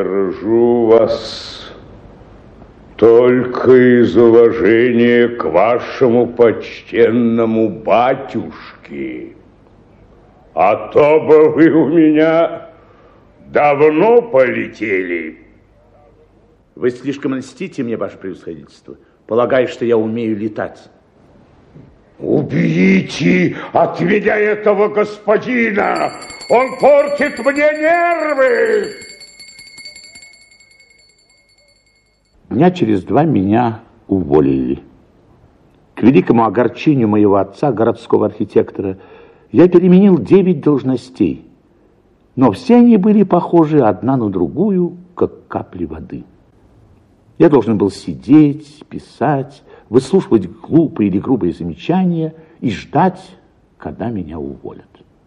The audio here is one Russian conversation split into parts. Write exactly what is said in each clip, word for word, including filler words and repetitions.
Держу вас только из уважения к вашему почтенному батюшке. А то бы вы у меня давно полетели. Вы слишком льстите мне, ваше превосходительство, полагая, что я умею летать. Уберите от меня этого господина! Он портит мне нервы! Дня через два меня уволили. К великому огорчению моего отца, городского архитектора, я переменил девять должностей, но все они были похожи одна на другую, как капли воды. Я должен был сидеть, писать, выслушивать глупые или грубые замечания и ждать, когда меня уволят.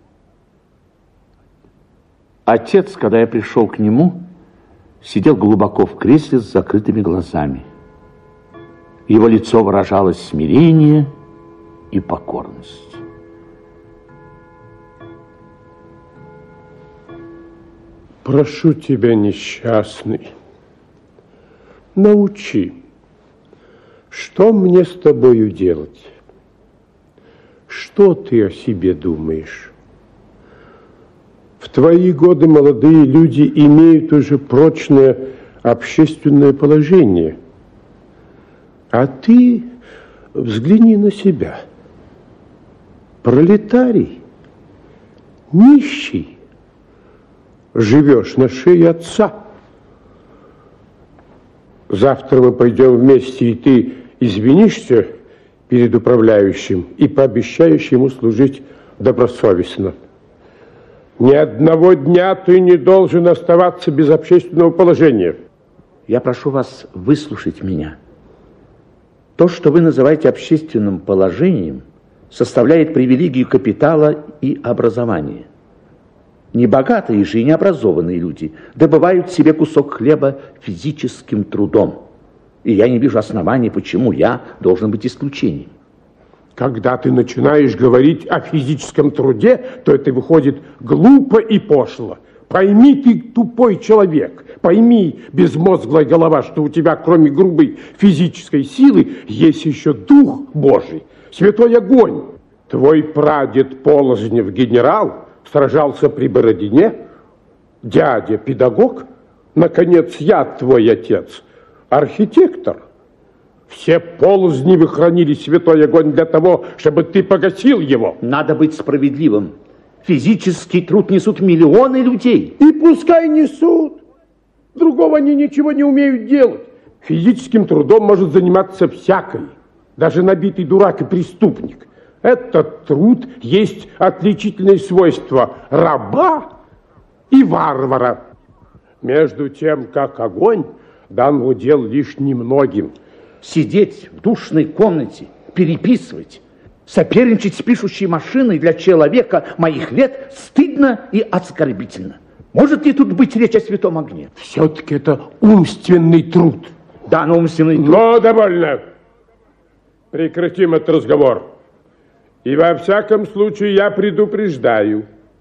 Отец, когда я пришел к нему, сидел глубоко в кресле с закрытыми глазами. Его лицо выражало смирение и покорность. Прошу тебя, несчастный, научи, что мне с тобою делать? Что ты о себе думаешь? В твои годы молодые люди имеют уже прочное общественное положение. А ты взгляни на себя. Пролетарий, нищий, живешь на шее отца. Завтра мы пойдем вместе, и ты извинишься перед управляющим и пообещаешь ему служить добросовестно. Ни одного дня ты не должен оставаться без общественного положения. Я прошу вас выслушать меня. То, что вы называете общественным положением, составляет привилегию капитала и образования. Небогатые же и необразованные люди добывают себе кусок хлеба физическим трудом. И я не вижу оснований, почему я должен быть исключением. Когда ты начинаешь говорить о физическом труде, то это выходит глупо и пошло. Пойми, ты тупой человек. Пойми, безмозглая голова, что у тебя, кроме грубой физической силы, есть еще Дух Божий, святой огонь. Твой прадед Положнев генерал сражался при Бородине, дядя педагог, наконец, я твой отец, архитектор. Все Полозневы хранили святой огонь для того, чтобы ты погасил его. Надо быть справедливым. Физический труд несут миллионы людей. И пускай несут. Другого они ничего не умеют делать. Физическим трудом может заниматься всякий, даже набитый дурак и преступник. Этот труд есть отличительное свойство раба и варвара. Между тем, как огонь дан в удел лишь немногим. Сидеть в душной комнате, переписывать, соперничать с пишущей машиной для человека моих лет стыдно и оскорбительно. Может ли тут быть речь о святом огне? Все-таки это умственный труд. Да, но умственный труд. Но довольно. Прекратим этот разговор. И во всяком случае я предупреждаю,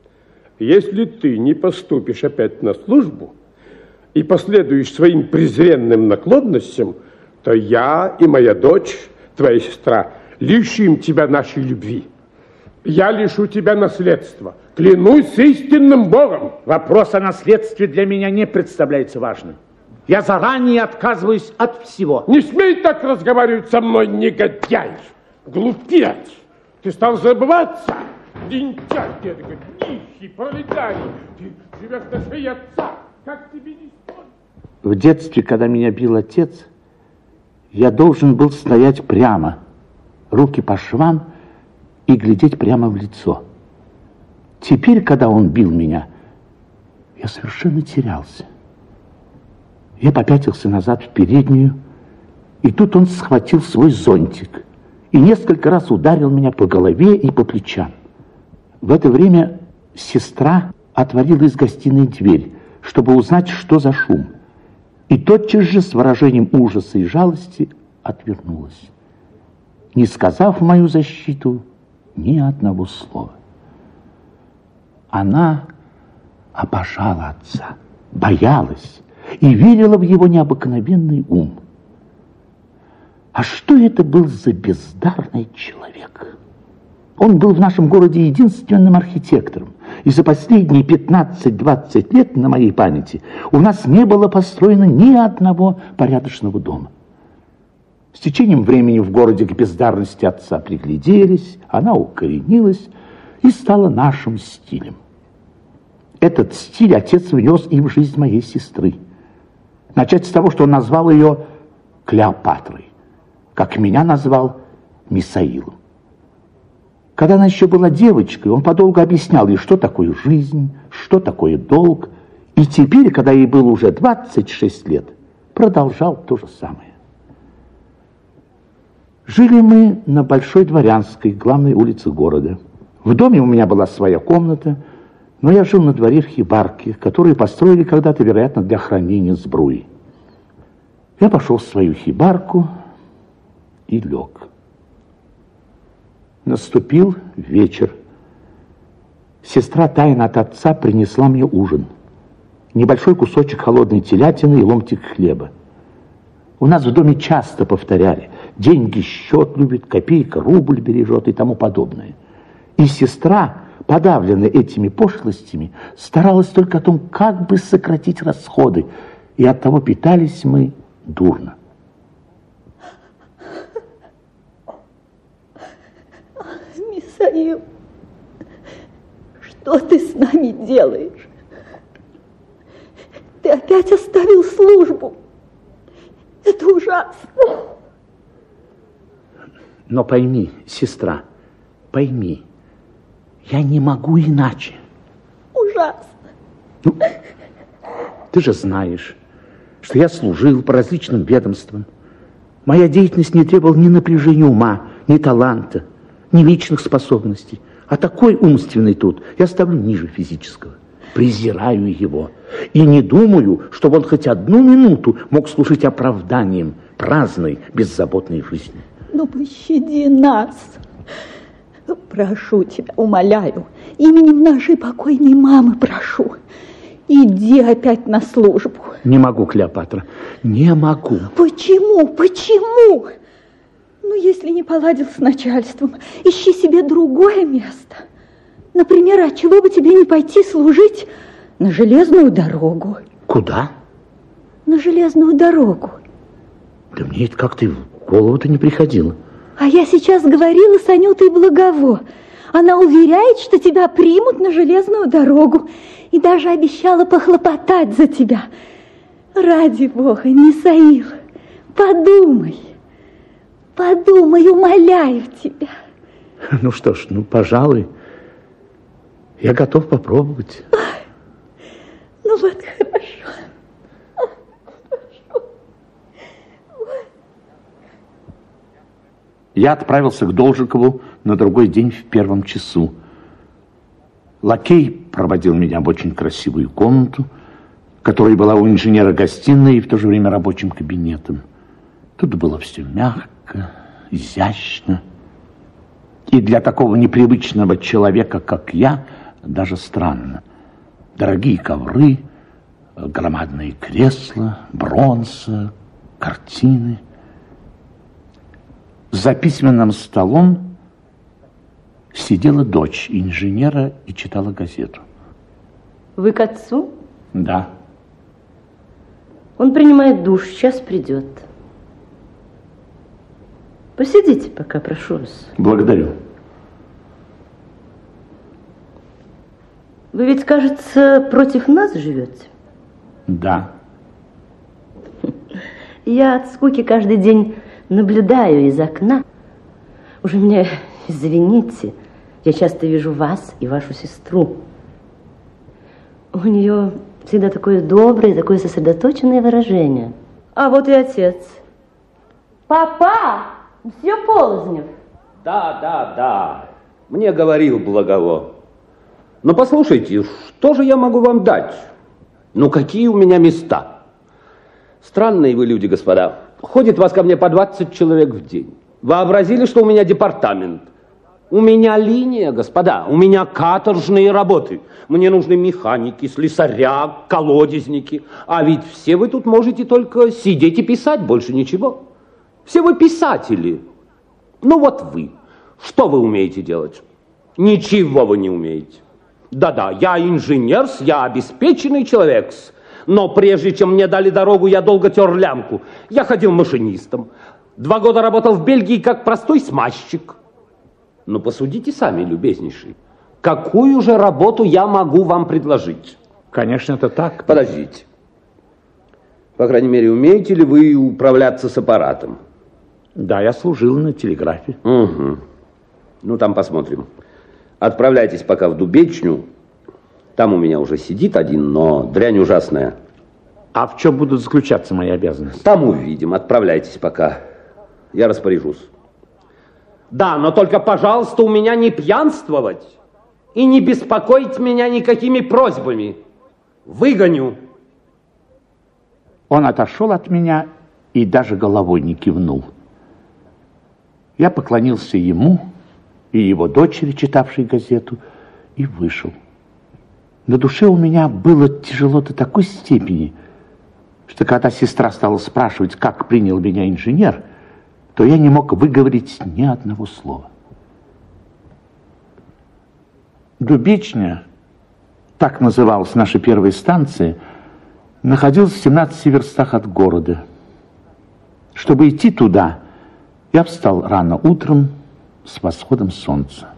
если ты не поступишь опять на службу и последуешь своим презренным наклонностям, то я и моя дочь, твоя сестра, лишим тебя нашей любви. Я лишу тебя наследства. Клянусь истинным Богом. Вопрос о наследстве для меня не представляется важным. Я заранее отказываюсь от всего. Не смей так разговаривать со мной, негодяй, глупец. Ты стал забываться, лентяй, дедушка, нищий, пролетарий. Ты живешь на шее отца. Как тебе не стыдно? В детстве, когда меня бил отец, я должен был стоять прямо, руки по швам и глядеть прямо в лицо. Теперь, когда он бил меня, я совершенно терялся. Я попятился назад в переднюю, и тут он схватил свой зонтик и несколько раз ударил меня по голове и по плечам. В это время сестра отворила из гостиной дверь, чтобы узнать, что за шум, и тотчас же с выражением ужаса и жалости отвернулась, не сказав в мою защиту ни одного слова. Она обожала отца, боялась и верила в его необыкновенный ум. А что это был за бездарный человек? Он был в нашем городе единственным архитектором, и за последние пятнадцать-двадцать лет на моей памяти у нас не было построено ни одного порядочного дома. С течением времени в городе к бездарности отца пригляделись, она укоренилась и стала нашим стилем. Этот стиль отец внес и в жизнь моей сестры. Начать с того, что он назвал ее Клеопатрой, как меня назвал Мисаилом. Когда она еще была девочкой, он подолгу объяснял ей, что такое жизнь, что такое долг. И теперь, когда ей было уже двадцать шесть лет, продолжал то же самое. Жили мы на Большой Дворянской, главной улице города. В доме у меня была своя комната, но я жил на дворе в хибарке, которую построили когда-то, вероятно, для хранения сбруи. Я пошел в свою хибарку и лег. Наступил вечер. Сестра тайно от отца принесла мне ужин. Небольшой кусочек холодной телятины и ломтик хлеба. У нас в доме часто повторяли: деньги счет любит, копейка рубль бережет и тому подобное. И сестра, подавленная этими пошлостями, старалась только о том, как бы сократить расходы, и оттого питались мы дурно. Мисаил, что ты с нами делаешь? Ты опять оставил службу. Это ужасно. Но пойми, сестра, пойми, я не могу иначе. Ужасно. Ну, ты же знаешь, что я служил по различным ведомствам. Моя деятельность не требовала ни напряжения ума, ни таланта, ни личных способностей. А такой умственный труд я ставлю ниже физического. Презираю его. И не думаю, чтобы он хоть одну минуту мог служить оправданием праздной, беззаботной жизни. Ну, пощади нас. Прошу тебя, умоляю, именем нашей покойной мамы прошу. Иди опять на службу. Не могу, Клеопатра, не могу. Почему? Почему? Ну, если не поладил с начальством, ищи себе другое место. Например, а чего бы тебе не пойти служить на железную дорогу? Куда? На железную дорогу. Да мне это как-то в голову-то не приходило. А я сейчас говорила с Анютой Благово. Она уверяет, что тебя примут на железную дорогу. И даже обещала похлопотать за тебя. Ради бога, Мисаил, подумай. Подумай, умоляю тебя. Ну что ж, ну, пожалуй, я готов попробовать. Ну вот, хорошо. Хорошо. Я отправился к Должикову на другой день в первом часу. Лакей проводил меня в очень красивую комнату, которая была у инженера гостиной и в то же время рабочим кабинетом. Тут было все мягко, изящно. И для такого непривычного человека, как я, даже странно. Дорогие ковры, громадные кресла, бронза, картины. За письменным столом сидела дочь инженера и читала газету. Вы к отцу? Да. Он принимает душ, сейчас придет. Посидите пока, прошу вас. Благодарю. Вы ведь, кажется, против нас живете? Да. Я от скуки каждый день наблюдаю из окна. Уже меня, извините, я часто вижу вас и вашу сестру. У нее всегда такое доброе, такое сосредоточенное выражение. А вот и отец. Папа! Мсье Полознев. Да, да, да. Мне говорил Благово. Но послушайте, что же я могу вам дать? Ну, какие у меня места? Странные вы люди, господа. Ходит вас ко мне по двадцать человек в день. Вообразили, что у меня департамент. У меня линия, господа, у меня каторжные работы. Мне нужны механики, слесаря, колодезники. А ведь все вы тут можете только сидеть и писать, больше ничего. Все вы писатели. Ну вот вы. Что вы умеете делать? Ничего вы не умеете. Да-да, я инженер, я обеспеченный человек. Но прежде чем мне дали дорогу, я долго тер лямку. Я ходил машинистом. Два года работал в Бельгии как простой смазчик. Но посудите сами, любезнейший. Какую же работу я могу вам предложить? Конечно, это так. Подождите. По крайней мере, умеете ли вы управляться с аппаратом? Да, я служил на телеграфе. Угу. Ну, там посмотрим. Отправляйтесь пока в Дубечню. Там у меня уже сидит один, но дрянь ужасная. А в чем будут заключаться мои обязанности? Там увидим. Отправляйтесь пока. Я распоряжусь. Да, но только, пожалуйста, у меня не пьянствовать и не беспокоить меня никакими просьбами. Выгоню. Он отошел от меня и даже головой не кивнул. Я поклонился ему и его дочери, читавшей газету, и вышел. На душе у меня было тяжело до такой степени, что когда сестра стала спрашивать, как принял меня инженер, то я не мог выговорить ни одного слова. Дубечня, так называлась наша первая станция, находилась в семнадцати верстах от города. Чтобы идти туда, я встал рано утром с восходом солнца.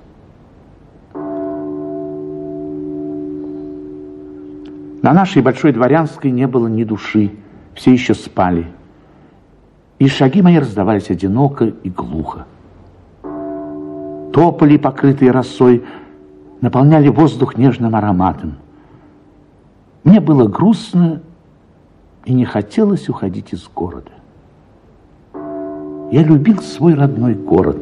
На нашей Большой Дворянской не было ни души, все еще спали. И шаги мои раздавались одиноко и глухо. Тополи, покрытые росой, наполняли воздух нежным ароматом. Мне было грустно и не хотелось уходить из города. Я любил свой родной город.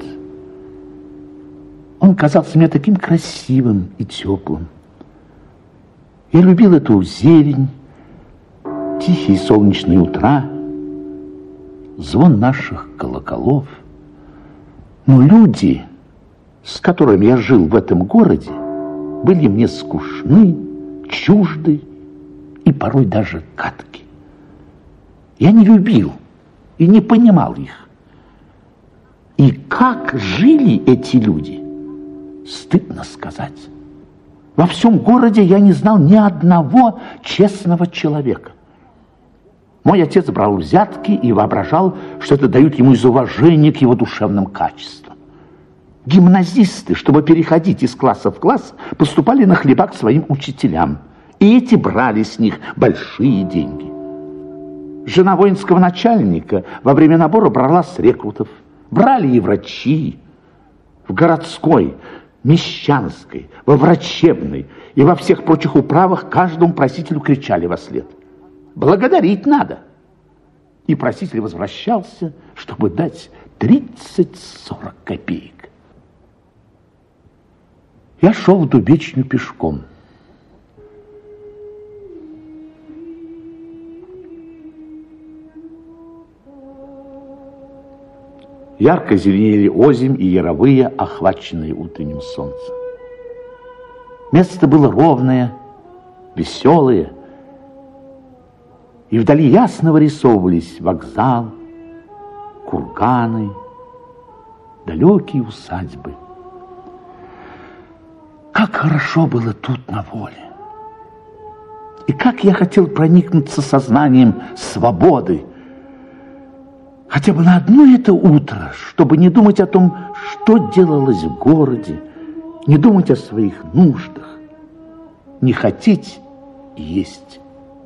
Он казался мне таким красивым и теплым. Я любил эту зелень, тихие солнечные утра, звон наших колоколов. Но люди, с которыми я жил в этом городе, были мне скучны, чужды и порой даже гадки. Я не любил и не понимал их. И как жили эти люди, стыдно сказать. Во всем городе я не знал ни одного честного человека. Мой отец брал взятки и воображал, что это дают ему из уважения к его душевным качествам. Гимназисты, чтобы переходить из класса в класс, поступали на хлеба к своим учителям. И эти брали с них большие деньги. Жена воинского начальника во время набора брала с рекрутов. Брали и врачи. В городской, мещанской, во врачебной и во всех прочих управах каждому просителю кричали вослед: благодарить надо. И проситель возвращался, чтобы дать тридцать-сорок копеек. Я шел в Дубечню пешком. Ярко зеленели озимь и яровые, охваченные утренним солнцем. Место было ровное, веселое, и вдали ясно вырисовывались вокзал, курганы, далекие усадьбы. Как хорошо было тут на воле! И как я хотел проникнуться сознанием свободы, хотя бы на одно это утро, чтобы не думать о том, что делалось в городе, не думать о своих нуждах, не хотеть есть.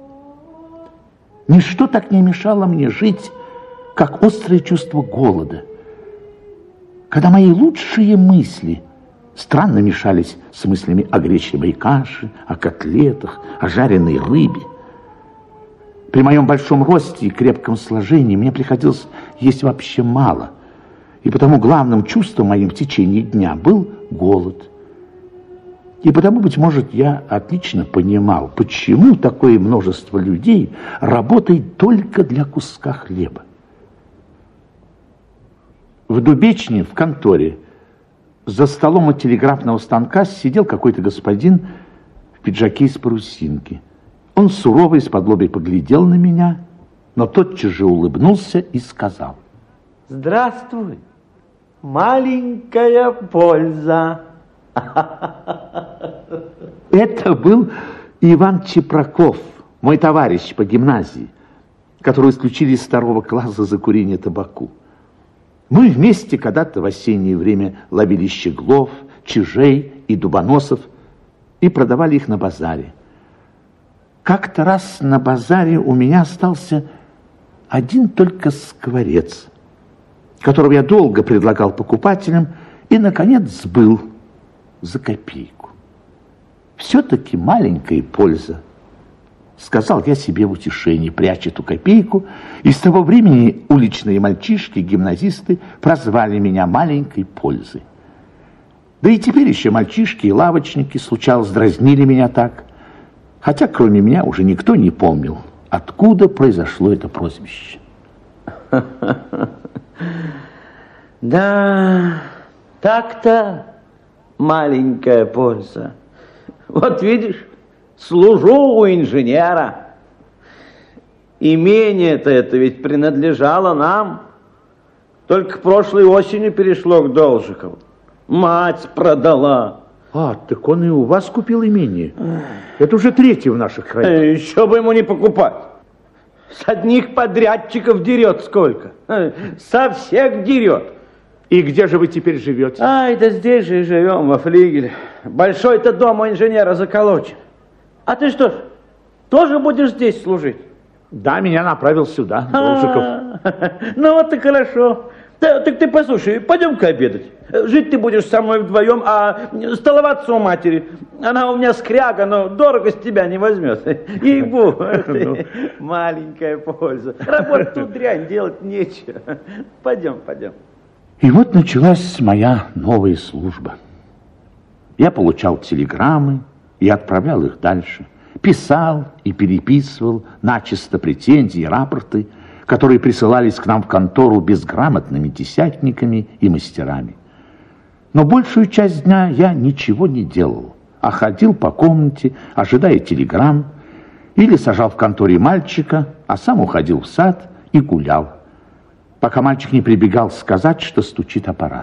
Ничто так не мешало мне жить, как острое чувство голода, когда мои лучшие мысли странно мешались с мыслями о гречневой каше, о котлетах, о жареной рыбе. При моем большом росте и крепком сложении мне приходилось есть вообще мало, и потому главным чувством моим в течение дня был голод. И потому, быть может, я отлично понимал, почему такое множество людей работает только для куска хлеба. В Дубечне, в конторе, За столом у телеграфного станка сидел какой-то господин в пиджаке из парусинки. Он сурово из-под лобья поглядел на меня, но тотчас же улыбнулся и сказал: «Здравствуй, маленькая польза». Это был Иван Чепраков, мой товарищ по гимназии, которого исключили из второго класса за курение табаку. Мы вместе когда-то в осеннее время ловили щеглов, чижей и дубоносов и продавали их на базаре. Как-то раз на базаре у меня остался один только скворец, которого я долго предлагал покупателям и, наконец, сбыл за копейку. Все-таки маленькая польза, сказал я себе в утешении, пряча эту копейку, и с того времени уличные мальчишки, гимназисты прозвали меня маленькой пользой. Да и теперь еще мальчишки и лавочники, случалось, дразнили меня так, хотя кроме меня уже никто не помнил, откуда произошло это прозвище. Да, так-то маленькая польза. Вот видишь, служу у инженера. Имение-то это ведь принадлежало нам. Только прошлой осенью перешло к Должикову. Мать продала. А, так он и у вас купил имение. Это уже третье в наших краях. Еще бы ему не покупать. С одних подрядчиков дерет сколько. Со всех дерет. И где же вы теперь живете? Ай, да здесь же и живем, во флигеле. Большой-то дом у инженера заколочен. А ты что ж, тоже будешь здесь служить? Да, меня направил сюда, Должиков. Ну вот и хорошо. Так ты послушай, пойдем-ка обедать. Жить ты будешь со мной вдвоем, а столоваться у матери. Она у меня скряга, но дорого с тебя не возьмет. Ей-богу, маленькая польза. Работать тут дрянь, делать нечего. Пойдем, пойдем. И вот началась моя новая служба. Я получал телеграммы и отправлял их дальше. Писал и переписывал начисто претензии и рапорты, которые присылались к нам в контору безграмотными десятниками и мастерами. Но большую часть дня я ничего не делал, а ходил по комнате, ожидая телеграмм, или сажал в конторе мальчика, а сам уходил в сад и гулял, пока мальчик не прибегал сказать, что стучит аппарат.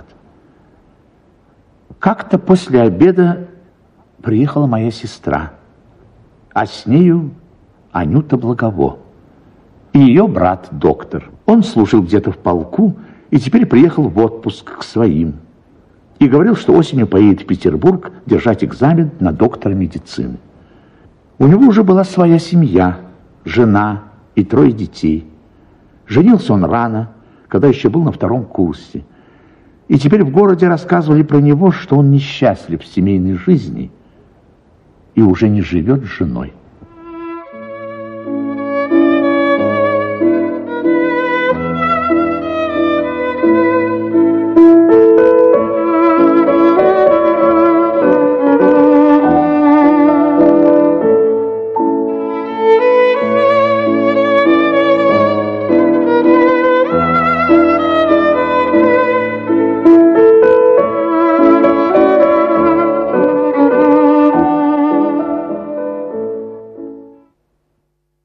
Как-то после обеда приехала моя сестра, а с нею Анюта Благово и ее брат доктор. Он служил где-то в полку и теперь приехал в отпуск к своим. И говорил, что осенью поедет в Петербург держать экзамен на доктора медицины. У него уже была своя семья, жена и трое детей. Женился он рано, когда еще был на втором курсе. И теперь в городе рассказывали про него, что он несчастлив в семейной жизни и уже не живет с женой.